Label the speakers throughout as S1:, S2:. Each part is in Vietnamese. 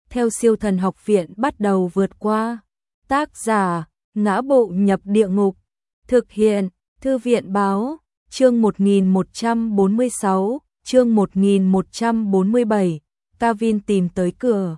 S1: theo Siêu Thần Học Viện bắt đầu vượt qua. Tác giả: Ngã Bộ Nhập Địa Ngục. Thực hiện: Thư viện báo. Chương 1146, chương 1147, Kavin tìm tới cửa.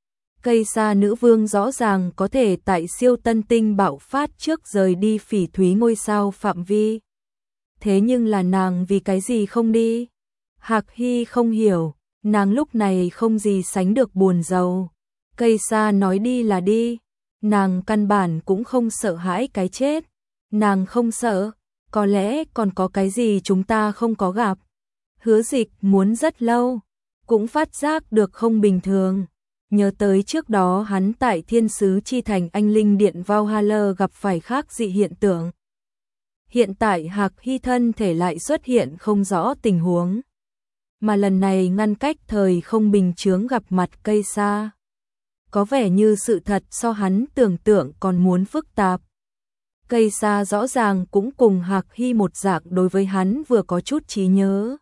S1: Cây sa nữ vương rõ ràng có thể tại siêu tân tinh bạo phát trước rời đi phỉ thúy ngôi sao phạm vi. Thế nhưng là nàng vì cái gì không đi? Hạc Hy không hiểu, nàng lúc này không gì sánh được buồn rầu. Cây sa nói đi là đi, nàng căn bản cũng không sợ hãi cái chết. Nàng không sợ, có lẽ còn có cái gì chúng ta không có gặp. Hứa Dịch muốn rất lâu, cũng phát giác được không bình thường. Nhớ tới trước đó hắn tại Thiên Sứ Chi Thành Anh Linh Điện Valhalla gặp phải khác dị hiện tượng. Hiện tại Hạc Hy thân thể lại xuất hiện không rõ tình huống. Mà lần này ngăn cách thời không bình chướng gặp mặt cây sa. Có vẻ như sự thật so hắn tưởng tượng còn muốn phức tạp. Cây sa rõ ràng cũng cùng Hạc Hy một dạng đối với hắn vừa có chút trí nhớ.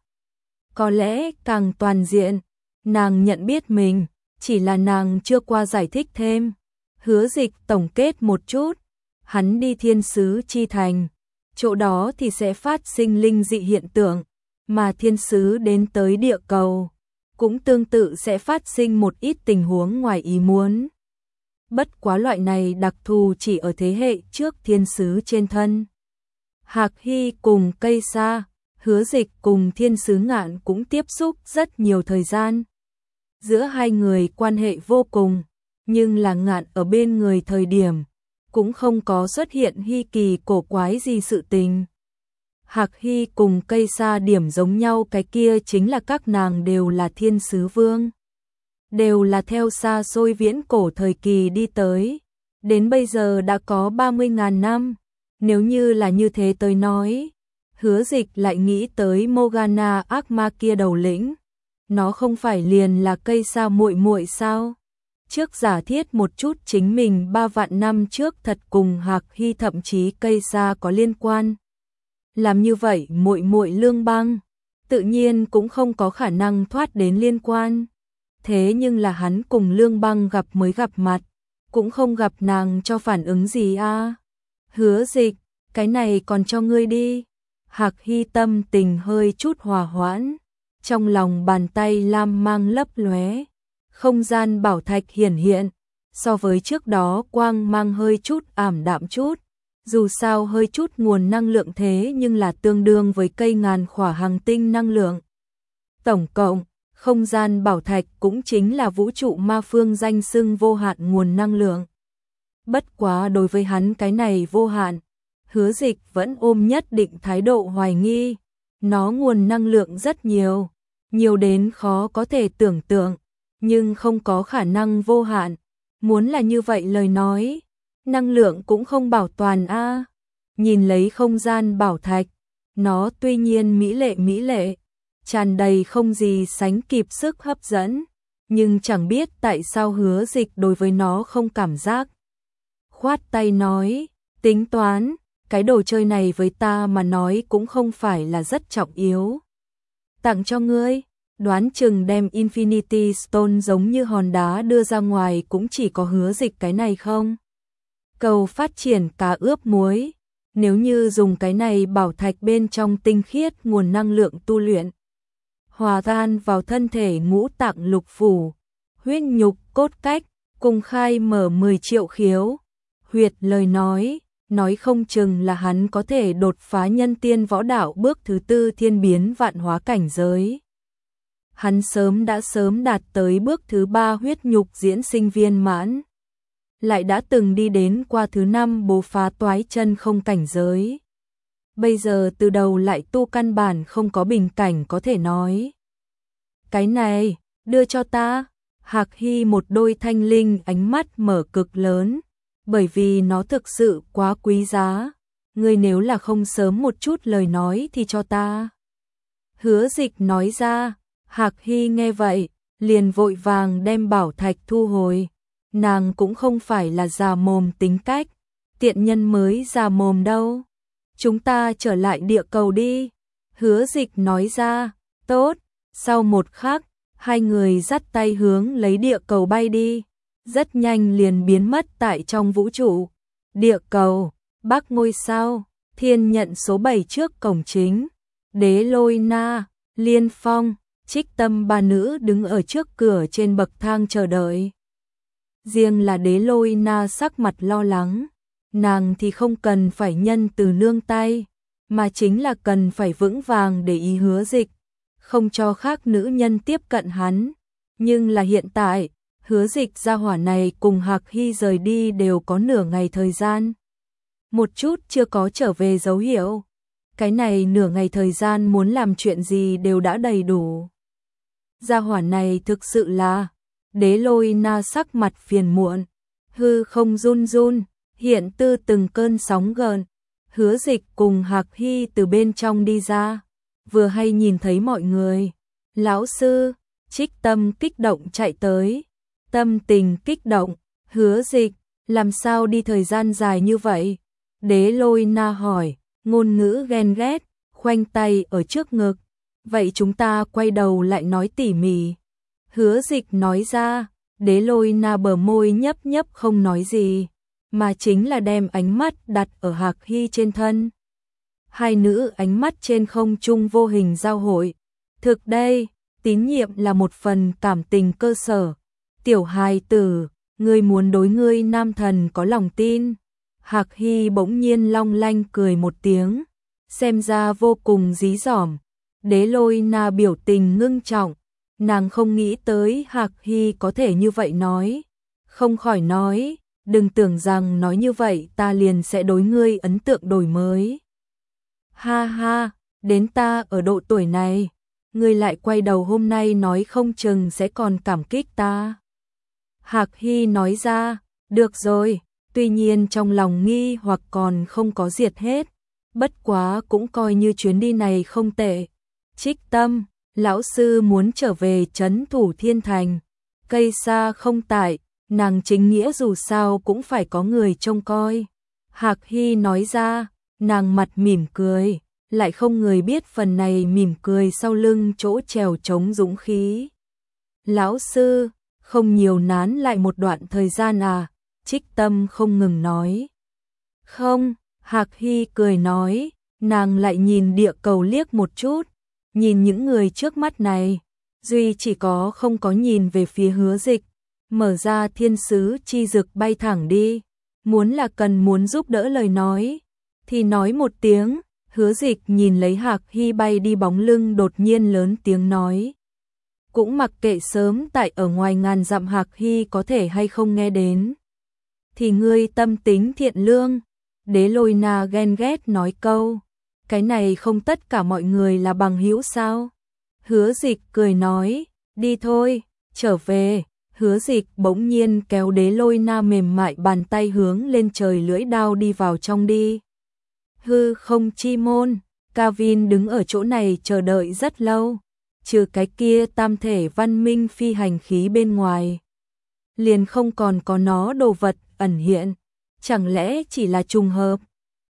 S1: Có lẽ càng toàn diện, nàng nhận biết mình, chỉ là nàng chưa qua giải thích thêm. Hứa Dịch tổng kết một chút, hắn đi Thiên Sứ Chi Thành, chỗ đó thì sẽ phát sinh linh dị hiện tượng, mà thiên sứ đến tới địa cầu, cũng tương tự sẽ phát sinh một ít tình huống ngoài ý muốn. Bất quá loại này đặc thù chỉ ở thế hệ trước thiên sứ trên thân. Hạc Hy cùng cây sa, Hứa Dịch cùng thiên sứ Ngạn cũng tiếp xúc rất nhiều thời gian. Giữa hai người quan hệ vô cùng, nhưng là Ngạn ở bên người thời điểm, cũng không có xuất hiện hy kỳ cổ quái gì sự tình. Hạc Hy cùng cây sa điểm giống nhau cái kia chính là các nàng đều là thiên sứ vương. Đều là theo xa xôi viễn cổ thời kỳ đi tới. Đến bây giờ đã có 30.000 năm. Nếu như là như thế tôi nói. Hứa Dịch lại nghĩ tới Morgana ác ma kia đầu lĩnh. Nó không phải liền là cây sa muội muội sao? Trước giả thiết một chút chính mình 3 vạn năm trước thật cùng Hạc Hy thậm chí cây sa có liên quan. Làm như vậy muội muội Lương Băng tự nhiên cũng không có khả năng thoát đến liên quan. Thế nhưng là hắn cùng Lương Băng gặp mới gặp mặt, cũng không gặp nàng cho phản ứng gì a. Hứa Dịch, cái này còn cho ngươi đi. Hạc Hy tâm tình hơi chút hòa hoãn, trong lòng bàn tay lam mang lấp lóe, không gian bảo thạch hiển hiện, so với trước đó quang mang hơi chút ảm đạm chút. Dù sao hơi chút nguồn năng lượng thế nhưng là tương đương với cây ngàn khỏa hành tinh năng lượng. Tổng cộng, không gian bảo thạch cũng chính là vũ trụ ma phương danh xưng vô hạn nguồn năng lượng. Bất quá đối với hắn cái này vô hạn, Hứa Dịch vẫn ôm nhất định thái độ hoài nghi. Nó nguồn năng lượng rất nhiều, nhiều đến khó có thể tưởng tượng, nhưng không có khả năng vô hạn. Muốn là như vậy lời nói, năng lượng cũng không bảo toàn a. Nhìn lấy không gian bảo thạch, nó tuy nhiên mỹ lệ, tràn đầy không gì sánh kịp sức hấp dẫn, nhưng chẳng biết tại sao Hứa Dịch đối với nó không cảm giác. Khoát tay nói, tính toán, cái đồ chơi này với ta mà nói cũng không phải là rất trọng yếu. Tặng cho ngươi, đoán chừng đem Infinity Stone giống như hòn đá đưa ra ngoài cũng chỉ có Hứa Dịch cái này không? Cầu phát triển cá ướp muối, nếu như dùng cái này bảo thạch bên trong tinh khiết nguồn năng lượng tu luyện, hòa tan vào thân thể ngũ tạng lục phủ, huyết nhục cốt cách, cùng khai mở 10 triệu khiếu, huyệt lời nói không chừng là hắn có thể đột phá nhân tiên võ đạo bước thứ 4 thiên biến vạn hóa cảnh giới. Hắn đã sớm đạt tới bước thứ 3 huyết nhục diễn sinh viên mãn. Lại đã từng đi đến qua thứ 5 bố phá toái chân không cảnh giới. Bây giờ từ đầu lại tu căn bản không có bình cảnh có thể nói. Cái này, đưa cho ta. Hạc Hy một đôi thanh linh ánh mắt mở cực lớn, bởi vì nó thực sự quá quý giá. Ngươi nếu là không sớm một chút lời nói thì cho ta. Hứa Dịch nói ra. Hạc Hy nghe vậy, liền vội vàng đem bảo thạch thu hồi. Nàng cũng không phải là già mồm tính cách, tiện nhân mới già mồm đâu. Chúng ta trở lại địa cầu đi. Hứa Dịch nói ra, tốt. Sau một khắc, Hai người dắt tay hướng lấy địa cầu bay đi, rất nhanh liền biến mất tại trong vũ trụ. Địa cầu, Bắc ngôi sao, thiên nhận số 7 trước cổng chính. Đế Lôi Na, Liên Phong, Trích Tâm ba nữ đứng ở trước cửa trên bậc thang chờ đợi. Riêng là Đế Lôi Na sắc mặt lo lắng, nàng thì không cần phải nhân từ nương tay, mà chính là cần phải vững vàng để ý Hứa Dịch, không cho khác nữ nhân tiếp cận hắn. Nhưng là hiện tại, Hứa Dịch gia hỏa này cùng Hạc Hy rời đi đều có nửa ngày thời gian. Một chút chưa có trở về dấu hiệu. Cái này nửa ngày thời gian muốn làm chuyện gì đều đã đầy đủ. Gia hỏa này thực sự là... Đế Lôi Na sắc mặt phiền muộn, hư không run run, hiện tư từng cơn sóng gợn. Hứa Dịch cùng Hạc Hy từ bên trong đi ra, vừa hay nhìn thấy mọi người. Lão sư, Trích Tâm kích động chạy tới, tâm tình kích động. Hứa Dịch, làm sao đi thời gian dài như vậy? Đế Lôi Na hỏi, ngôn ngữ ghen ghét, khoanh tay ở trước ngực. Vậy chúng ta quay đầu lại nói tỉ mỉ. Hứa Dịch nói ra. Đế Lôi Na bờ môi nhấp nhấp không nói gì, mà chính là đem ánh mắt đặt ở Hạc Hy trên thân. Hai nữ ánh mắt trên không trung vô hình giao hội. Thực đây, tín nhiệm là một phần cảm tình cơ sở. Tiểu hài tử, ngươi muốn đối ngươi nam thần có lòng tin. Hạc Hy bỗng nhiên long lanh cười một tiếng, xem ra vô cùng dí dỏm. Đế Lôi Na biểu tình ngưng trọng, nàng không nghĩ tới Hạc Hy có thể như vậy nói, không khỏi nói, đừng tưởng rằng nói như vậy ta liền sẽ đối ngươi ấn tượng đổi mới. Ha ha, đến ta ở độ tuổi này, ngươi lại quay đầu hôm nay nói không chừng sẽ còn cảm kích ta. Hạc Hy nói ra, được rồi, tuy nhiên trong lòng nghi hoặc còn không có diệt hết, bất quá cũng coi như chuyến đi này không tệ. Trích Tâm, lão sư muốn trở về trấn thủ Thiên Thành, cây xa không tại, nàng chính nghĩa dù sao cũng phải có người trông coi. Hạc Hy nói ra, nàng mặt mỉm cười, lại không người biết phần này mỉm cười sau lưng chỗ trèo trống dũng khí. Lão sư, không nhiều nán lại một đoạn thời gian à? Trích Tâm không ngừng nói. Không, Hạc Hy cười nói, nàng lại nhìn địa cầu liếc một chút, nhìn những người trước mắt này, duy chỉ có không có nhìn về phía Hứa Dịch, mở ra thiên sứ chi dực bay thẳng đi, muốn là muốn giúp đỡ lời nói, thì nói một tiếng. Hứa Dịch nhìn lấy Hạc Hy bay đi bóng lưng đột nhiên lớn tiếng nói. Cũng mặc kệ sớm tại ở ngoài ngàn dặm Hạc Hy có thể hay không nghe đến. Thì ngươi tâm tính thiện lương. Đế Lôi Na ghen ghét nói câu. Cái này không tất cả mọi người là bằng hữu sao? Hứa Dịch cười nói, đi thôi, trở về. Hứa Dịch bỗng nhiên kéo Đế Lôi Na mềm mại bàn tay hướng lên trời lưỡi đao đi vào trong đi. Hư không chi môn, Kavin đứng ở chỗ này chờ đợi rất lâu, trừ cái kia tam thể văn minh phi hành khí bên ngoài, liền không còn có nó đồ vật ẩn hiện, chẳng lẽ chỉ là trùng hợp?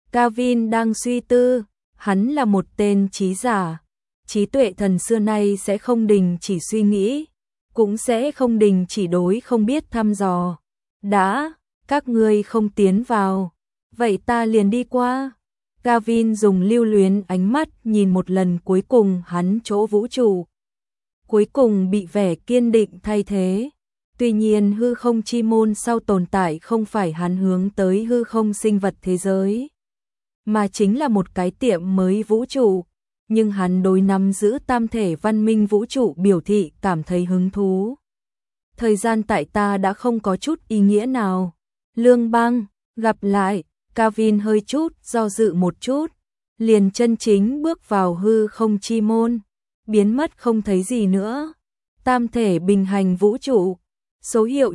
S1: Kavin đang suy tư, hắn là một tên trí giả, trí tuệ thần xưa nay sẽ không đình chỉ suy nghĩ, cũng sẽ không đình chỉ đối không biết thăm dò. Đã, các ngươi không tiến vào, vậy ta liền đi qua. Kavin dùng lưu luyến ánh mắt nhìn một lần cuối cùng hắn chỗ vũ trụ. Cuối cùng bị vẻ kiên định thay thế. Tuy nhiên hư không chi môn sau tồn tại không phải hắn hướng tới hư không sinh vật thế giới, mà chính là một cái tiệm mới vũ trụ. Nhưng hắn đối nắm giữ tam thể văn minh vũ trụ biểu thị cảm thấy hứng thú. Thời gian tại ta đã không có chút ý nghĩa nào. Lương Bang, gặp lại. Kavin hơi chút do dự một chút, liền chân chính bước vào hư không chi môn, biến mất không thấy gì nữa. Tam thể bình hành vũ trụ, số hiệu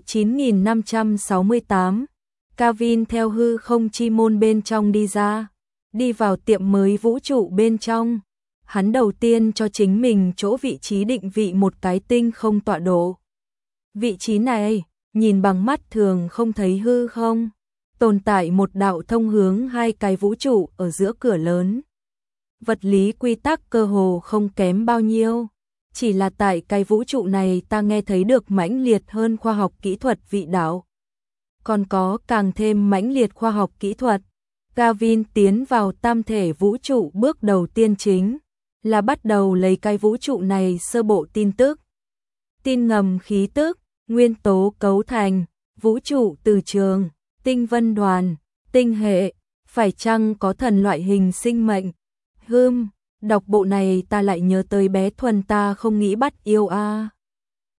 S1: 9568. Kavin theo hư không chi môn bên trong đi ra, đi vào tiệm mới vũ trụ bên trong. Hắn đầu tiên cho chính mình chỗ vị trí định vị một cái tinh không tọa độ. Vị trí này, nhìn bằng mắt thường không thấy hư không. Tồn tại một đạo thông hướng hai cái vũ trụ ở giữa cửa lớn. Vật lý quy tắc cơ hồ không kém bao nhiêu. chỉ là tại cái vũ trụ này ta nghe thấy được mãnh liệt hơn khoa học kỹ thuật vị đạo. Còn có càng thêm mãnh liệt khoa học kỹ thuật. Gavin tiến vào tam thể vũ trụ bước đầu tiên chính là bắt đầu lấy cái vũ trụ này sơ bộ tin tức. Tin ngầm khí tức, nguyên tố cấu thành, vũ trụ từ trường, tinh vân đoàn, tinh hệ, phải chăng có thần loại hình sinh mệnh? Đọc bộ này ta lại nhớ tới bé Thuần ta không nghĩ bắt yêu a.